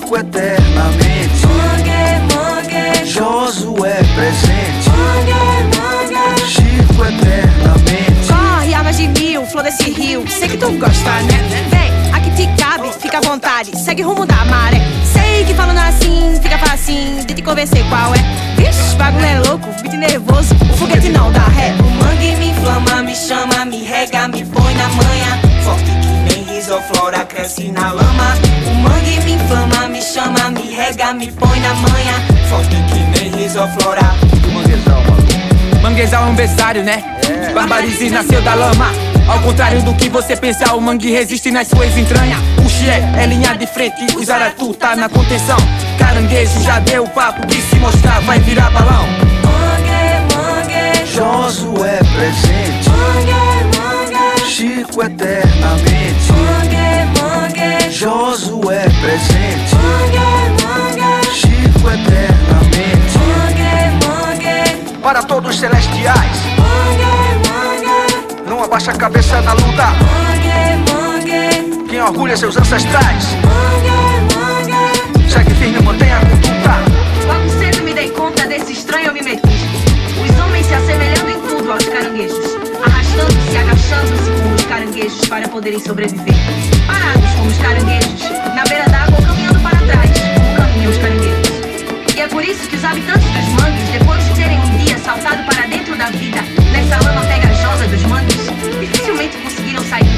Chico eternamente. Mangue, mangue. Josué presente. Mangue, mangue. Chico eternamente. Corre, armas de mil, flor desse rio. Sei que tu gosta, né? Vem, aqui te cabe, fica à vontade. Segue o rumo da maré. Sei que falando assim, fica facinho de te convencer qual é. Vixe, bagulho é louco, beat nervoso. O foguete não dá ré. O mangue me inflama, me chama, me rega, me põe na manha. Forte que nem risoflora, cresce na lama. O mangue me inflama, me chama, me rega, me põe na manha. Forte que nem risoflora. Do manguezal, mano. Manguezal é um berçário, né? Barbarize nasceu da lama. Ao contrário do que você pensa, o mangue resiste nas suas entranhas. O Xé é linha de frente, o Zaratu tá na contenção. Caranguejo já deu o papo que se mostrar vai virar balão. Mangue, mangue. Josué presente. Mangue, mangue. Chico eternamente. Mangue, mangue. Josué presente. Mangue, mangue. Chico eternamente. Mangue, mangue. Para todos os celestiais, Mangue, mangue. não abaixa a cabeça na luta. Mangue, mangue. Quem orgulha seus ancestrais, Mangue, mangue. segue firme, mantenha a conduta. Logo cedo me dei conta desse estranho mimetismo. Os homens se assemelhando em tudo aos caranguejos, arrastando-se, agachando-se como os caranguejos para poderem sobreviver. Parados como os caranguejos, na beira d'água ou caminhando para trás, como caminham os caranguejos. E é por isso que os habitantes dos mangues, depois de terem um dia saltado para dentro da vida, nessa lama pegajosa dos mangues, dificilmente conseguiram sair